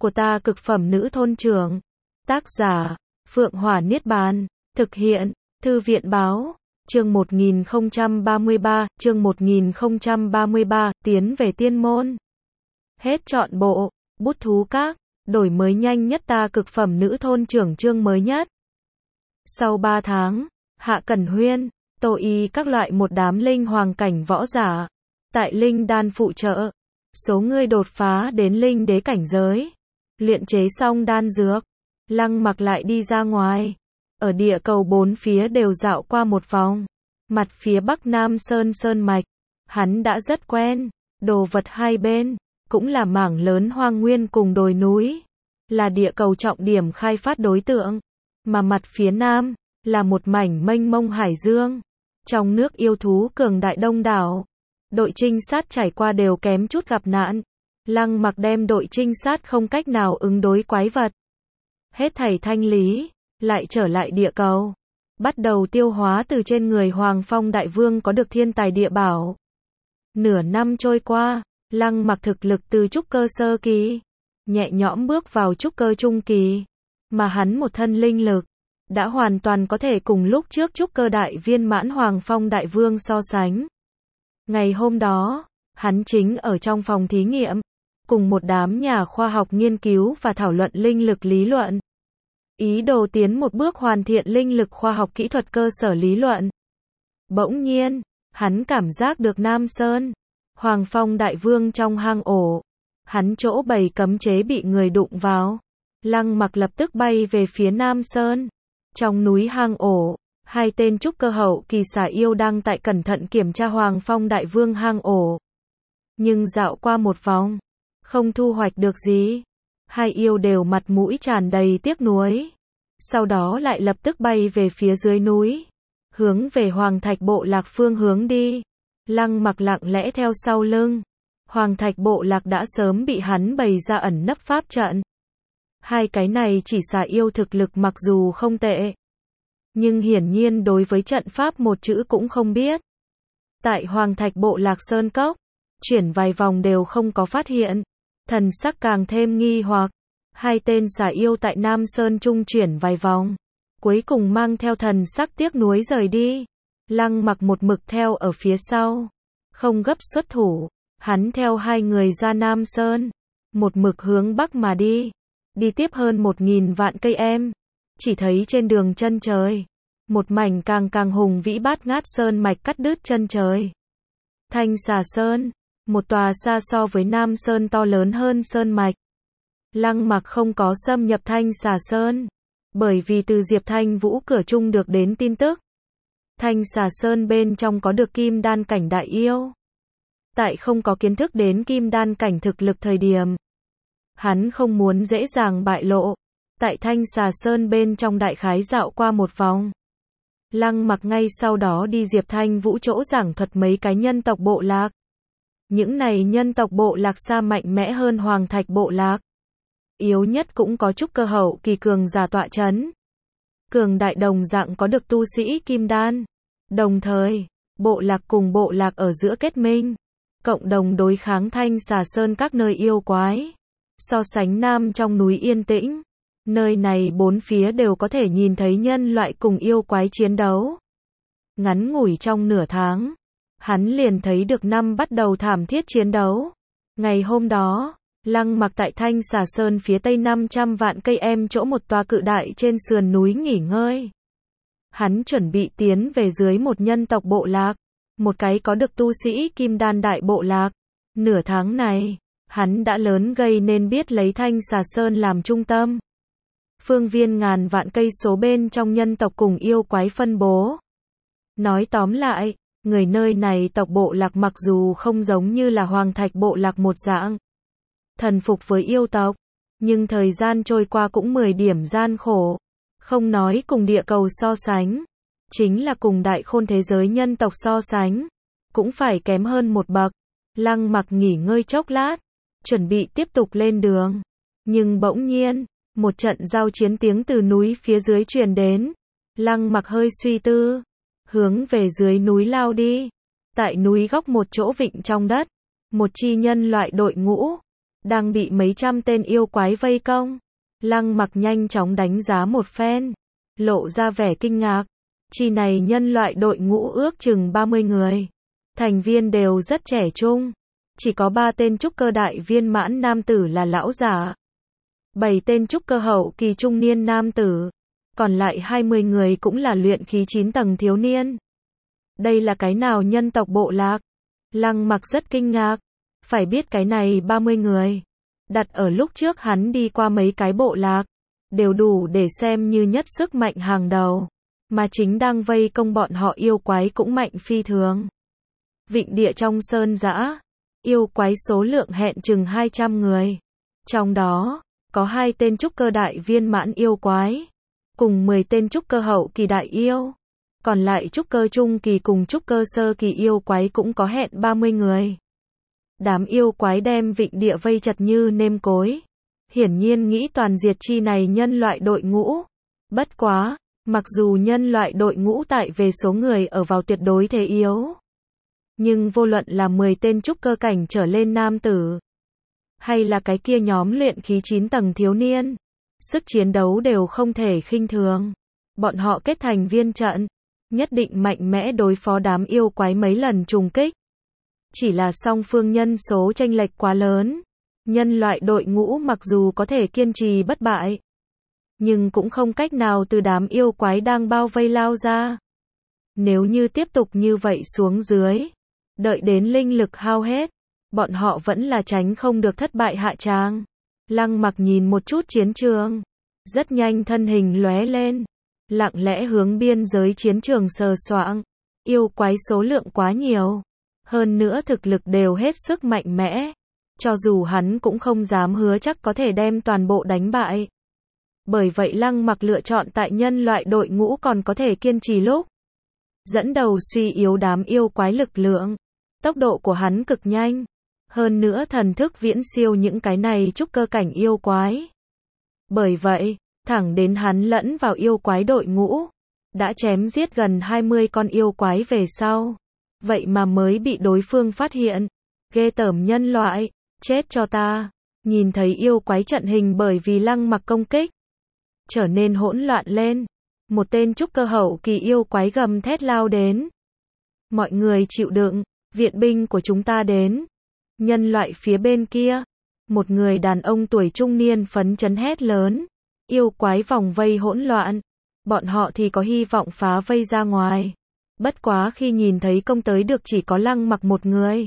của ta cực phẩm nữ thôn trưởng. Tác giả, Phượng Hỏa Niết Bàn. Thực hiện, Thư viện Báo. Chương 1033, chương 1033, tiến về tiên môn. Hết trọn bộ, bút thú các, đổi mới nhanh nhất ta cực phẩm nữ thôn trưởng chương mới nhất. Sau 3 tháng, Hạ Cẩn Huyên, Tô Y các loại một đám linh hoàng cảnh võ giả, tại linh đan phụ trợ, số người đột phá đến linh đế cảnh giới, luyện chế xong đan dược, Lăng Mặc lại đi ra ngoài, ở địa cầu bốn phía đều dạo qua một vòng, mặt phía bắc Nam Sơn mạch, hắn đã rất quen, đồ vật hai bên, cũng là mảng lớn hoang nguyên cùng đồi núi, là địa cầu trọng điểm khai phát đối tượng, mà mặt phía nam, là một mảnh mênh mông hải dương, trong nước yêu thú cường đại đông đảo, đội trinh sát trải qua đều kém chút gặp nạn, Lăng Mặc đem đội trinh sát không cách nào ứng đối quái vật, hết thảy thanh lý, lại trở lại địa cầu, bắt đầu tiêu hóa từ trên người Hoàng Phong Đại Vương có được thiên tài địa bảo. Nửa năm trôi qua, Lăng Mặc thực lực từ trúc cơ sơ kỳ, nhẹ nhõm bước vào trúc cơ trung kỳ, mà hắn một thân linh lực, đã hoàn toàn có thể cùng lúc trước trúc cơ đại viên mãn Hoàng Phong Đại Vương so sánh. Ngày hôm đó, hắn chính ở trong phòng thí nghiệm, cùng một đám nhà khoa học nghiên cứu và thảo luận linh lực lý luận. Ý đồ tiến một bước hoàn thiện linh lực khoa học kỹ thuật cơ sở lý luận. Bỗng nhiên, hắn cảm giác được Nam Sơn, Hoàng Phong Đại Vương trong hang ổ. Hắn chỗ bày cấm chế bị người đụng vào. Lăng Mặc lập tức bay về phía Nam Sơn. Trong núi hang ổ, hai tên trúc cơ hậu kỳ xà yêu đang tại cẩn thận kiểm tra Hoàng Phong Đại Vương hang ổ. Nhưng dạo qua một vòng, không thu hoạch được gì. Hai yêu đều mặt mũi tràn đầy tiếc nuối. Sau đó lại lập tức bay về phía dưới núi, hướng về Hoàng Thạch Bộ Lạc phương hướng đi. Lăng Mặc lặng lẽ theo sau lưng. Hoàng Thạch Bộ Lạc đã sớm bị hắn bày ra ẩn nấp pháp trận. Hai cái này chỉ xà yêu thực lực mặc dù không tệ, nhưng hiển nhiên đối với trận pháp một chữ cũng không biết. Tại Hoàng Thạch Bộ Lạc Sơn Cốc, chuyển vài vòng đều không có phát hiện. Thần sắc càng thêm nghi hoặc. Hai tên xà yêu tại Nam Sơn trung chuyển vài vòng, cuối cùng mang theo thần sắc tiếc nuối rời đi. Lăng Mặc một mực theo ở phía sau, không gấp xuất thủ, hắn theo hai người ra Nam Sơn, một mực hướng bắc mà đi, đi tiếp hơn 1000 vạn cây em, chỉ thấy trên đường chân trời, một mảnh càng hùng vĩ bát ngát sơn mạch cắt đứt chân trời. Thanh Xà Sơn, một tòa xa so với Nam Sơn to lớn hơn sơn mạch. Lăng Mặc không có xâm nhập Thanh Xà Sơn, bởi vì từ Diệp Thanh Vũ cửa trung được đến tin tức. Thanh Xà Sơn bên trong có được kim đan cảnh đại yêu. Tại không có kiến thức đến kim đan cảnh thực lực thời điểm, hắn không muốn dễ dàng bại lộ. Tại Thanh Xà Sơn bên trong đại khái dạo qua một vòng, Lăng Mặc ngay sau đó đi Diệp Thanh Vũ chỗ giảng thuật mấy cái nhân tộc bộ lạc. Những này nhân tộc bộ lạc xa mạnh mẽ hơn Hoàng Thạch Bộ Lạc. Yếu nhất cũng có trúc cơ hậu kỳ cường giả tọa chấn. Cường đại đồng dạng có được tu sĩ kim đan. Đồng thời, bộ lạc cùng bộ lạc ở giữa kết minh, cộng đồng đối kháng Thanh Xà Sơn các nơi yêu quái. So sánh Nam trong núi yên tĩnh, nơi này bốn phía đều có thể nhìn thấy nhân loại cùng yêu quái chiến đấu. Ngắn ngủi trong nửa tháng, hắn liền thấy được năm bắt đầu thảm thiết chiến đấu. Ngày hôm đó, Lăng Mặc tại Thanh Xà Sơn phía tây 500 vạn cây em chỗ một tòa cự đại trên sườn núi nghỉ ngơi. Hắn chuẩn bị tiến về dưới một nhân tộc bộ lạc, một cái có được tu sĩ kim đan đại bộ lạc. Nửa tháng này, hắn đã lớn gây nên biết lấy Thanh Xà Sơn làm trung tâm. Phương viên ngàn vạn cây số bên trong nhân tộc cùng yêu quái phân bố. Nói tóm lại, người nơi này tộc bộ lạc mặc dù không giống như là Hoàng Thạch Bộ Lạc một dạng thần phục với yêu tộc, nhưng thời gian trôi qua cũng 10 điểm gian khổ. Không nói cùng địa cầu so sánh, chính là cùng đại khôn thế giới nhân tộc so sánh, cũng phải kém hơn một bậc. Lăng Mặc nghỉ ngơi chốc lát, chuẩn bị tiếp tục lên đường. Nhưng bỗng nhiên, một trận giao chiến tiếng từ núi phía dưới truyền đến. Lăng Mặc hơi suy tư, hướng về dưới núi lao đi. Tại núi góc một chỗ vịnh trong đất, một chi nhân loại đội ngũ, đang bị mấy trăm tên yêu quái vây công. Lăng Mặc nhanh chóng đánh giá một phen, lộ ra vẻ kinh ngạc. Chi này nhân loại đội ngũ ước chừng 30 người. Thành viên đều rất trẻ trung. Chỉ có 3 tên trúc cơ đại viên mãn nam tử là lão giả. 7 tên trúc cơ hậu kỳ trung niên nam tử. Còn lại 20 người cũng là luyện khí 9 tầng thiếu niên. Đây là cái nào nhân tộc bộ lạc? Lăng Mặc rất kinh ngạc. Phải biết cái này 30 người. Đặt ở lúc trước hắn đi qua mấy cái bộ lạc. Đều đủ để xem như nhất sức mạnh hàng đầu. Mà chính đang vây công bọn họ yêu quái cũng mạnh phi thường. Vịnh địa trong sơn dã. Yêu quái số lượng hẹn chừng 200 người. Trong đó, có 2 tên trúc cơ đại viên mãn yêu quái. Cùng 10 tên trúc cơ hậu kỳ đại yêu. Còn lại trúc cơ trung kỳ cùng trúc cơ sơ kỳ yêu quái cũng có hẹn 30 người. Đám yêu quái đem vịnh địa vây chật như nêm cối. Hiển nhiên nghĩ toàn diệt chi này nhân loại đội ngũ. Bất quá, mặc dù nhân loại đội ngũ tại về số người ở vào tuyệt đối thế yếu. Nhưng vô luận là 10 tên trúc cơ cảnh trở lên nam tử. Hay là cái kia nhóm luyện khí 9 tầng thiếu niên. Sức chiến đấu đều không thể khinh thường. Bọn họ kết thành viên trận. Nhất định mạnh mẽ đối phó đám yêu quái mấy lần trùng kích. Chỉ là song phương nhân số chênh lệch quá lớn. Nhân loại đội ngũ mặc dù có thể kiên trì bất bại. Nhưng cũng không cách nào từ đám yêu quái đang bao vây lao ra. Nếu như tiếp tục như vậy xuống dưới. Đợi đến linh lực hao hết. Bọn họ vẫn là tránh không được thất bại hạ tràng. Lăng Mặc nhìn một chút chiến trường. Rất nhanh thân hình lóe lên. Lặng lẽ hướng biên giới chiến trường sờ soạng. Yêu quái số lượng quá nhiều. Hơn nữa thực lực đều hết sức mạnh mẽ. Cho dù hắn cũng không dám hứa chắc có thể đem toàn bộ đánh bại. Bởi vậy Lăng Mặc lựa chọn tại nhân loại đội ngũ còn có thể kiên trì lúc. Dẫn đầu suy yếu đám yêu quái lực lượng. Tốc độ của hắn cực nhanh. Hơn nữa thần thức viễn siêu những cái này trúc cơ cảnh yêu quái. Bởi vậy, thẳng đến hắn lẫn vào yêu quái đội ngũ. Đã chém giết gần 20 con yêu quái về sau. Vậy mà mới bị đối phương phát hiện. Ghê tởm nhân loại, chết cho ta. Nhìn thấy yêu quái trận hình bởi vì Lăng Mặc công kích. Trở nên hỗn loạn lên. Một tên trúc cơ hậu kỳ yêu quái gầm thét lao đến. Mọi người chịu đựng, viện binh của chúng ta đến. Nhân loại phía bên kia. Một người đàn ông tuổi trung niên phấn chấn hét lớn. Yêu quái vòng vây hỗn loạn. Bọn họ thì có hy vọng phá vây ra ngoài. Bất quá khi nhìn thấy công tới được chỉ có Lăng Mặc một người.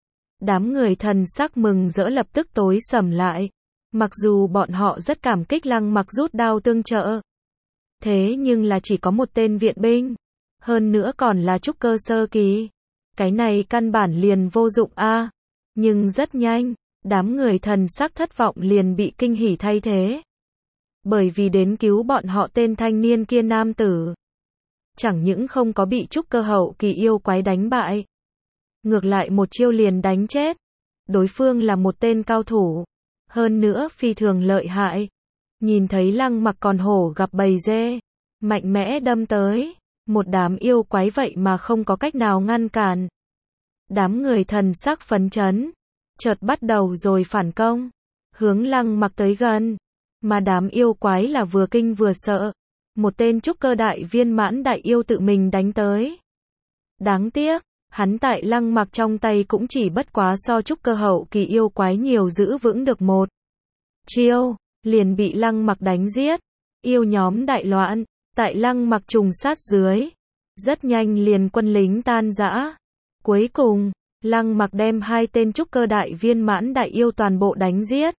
Đám người thần sắc mừng rỡ lập tức tối sầm lại. Mặc dù bọn họ rất cảm kích Lăng Mặc rút đao tương trợ. Thế nhưng là chỉ có một tên viện binh. Hơn nữa còn là trúc cơ sơ kỳ. Cái này căn bản liền vô dụng a. Nhưng rất nhanh, đám người thần sắc thất vọng liền bị kinh hỉ thay thế. Bởi vì đến cứu bọn họ tên thanh niên kia nam tử. Chẳng những không có bị trúc cơ hậu kỳ yêu quái đánh bại. Ngược lại một chiêu liền đánh chết. Đối phương là một tên cao thủ. Hơn nữa phi thường lợi hại. Nhìn thấy Lăng Mặc còn hổ gặp bầy dê. Mạnh mẽ đâm tới. Một đám yêu quái vậy mà không có cách nào ngăn cản. Đám người thần sắc phấn chấn. Chợt bắt đầu rồi phản công. Hướng Lăng Mặc tới gần. Mà đám yêu quái là vừa kinh vừa sợ. Một tên trúc cơ đại viên mãn đại yêu tự mình đánh tới. Đáng tiếc, hắn tại Lăng Mặc trong tay cũng chỉ bất quá so trúc cơ hậu kỳ yêu quái nhiều giữ vững được một chiêu, liền bị Lăng Mặc đánh giết. Yêu nhóm đại loạn, tại Lăng Mặc trùng sát dưới. Rất nhanh liền quân lính tan rã. Cuối cùng, Lăng Mặc đem 2 tên trúc cơ đại viên mãn đại yêu toàn bộ đánh giết.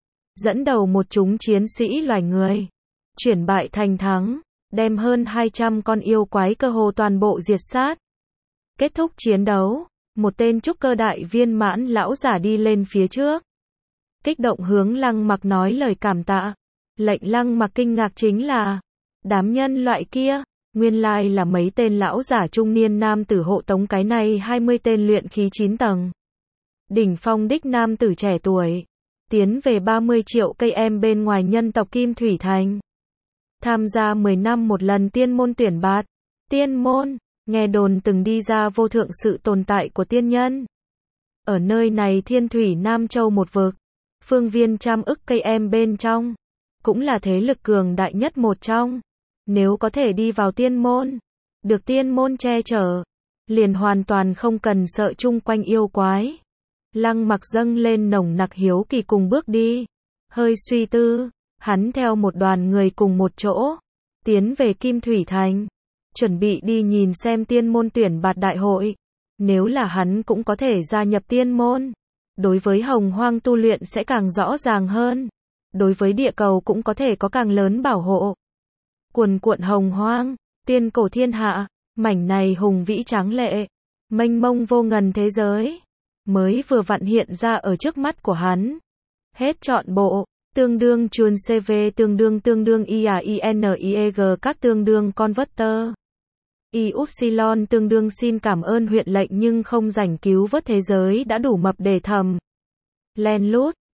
Dẫn đầu một chúng chiến sĩ loài người. Chuyển bại thành thắng, đem hơn 200 con yêu quái cơ hồ toàn bộ diệt sát. Kết thúc chiến đấu, một tên trúc cơ đại viên mãn lão giả đi lên phía trước. Kích động hướng Lăng Mặc nói lời cảm tạ. Lệnh Lăng Mặc kinh ngạc chính là, đám nhân loại kia, nguyên lai là mấy tên lão giả trung niên nam tử hộ tống cái này 20 tên luyện khí 9 tầng. Đỉnh phong đích nam tử trẻ tuổi. Tiến về 30 triệu cây em bên ngoài nhân tộc Kim Thủy Thành. Tham gia 10 năm một lần tiên môn tuyển bạt. Tiên môn, nghe đồn từng đi ra vô thượng sự tồn tại của tiên nhân. Ở nơi này Thiên Thủy Nam Châu một vực. phương viên trăm ức cây em bên trong, cũng là thế lực cường đại nhất một trong. Nếu có thể đi vào tiên môn, được tiên môn che chở, liền hoàn toàn không cần sợ chung quanh yêu quái. Lăng Mặc dâng lên nồng nặc hiếu kỳ cùng bước đi. Hơi suy tư, hắn theo một đoàn người cùng một chỗ, tiến về Kim Thủy Thành, chuẩn bị đi nhìn xem tiên môn tuyển bạt đại hội. Nếu là hắn cũng có thể gia nhập tiên môn, đối với hồng hoang tu luyện sẽ càng rõ ràng hơn. Đối với địa cầu cũng có thể có càng lớn bảo hộ. Cuồn cuộn hồng hoang, tiên cổ thiên hạ, mảnh này hùng vĩ tráng lệ, mênh mông vô ngần thế giới, mới vừa vặn hiện ra ở trước mắt của hắn. Hết trọn bộ, tương đương chuồn CV tương đương IAINIEG các tương đương converter. Y-upsilon tương đương xin cảm ơn huyện lệnh nhưng không rảnh cứu vớt thế giới đã đủ mập để thầm. Len lút.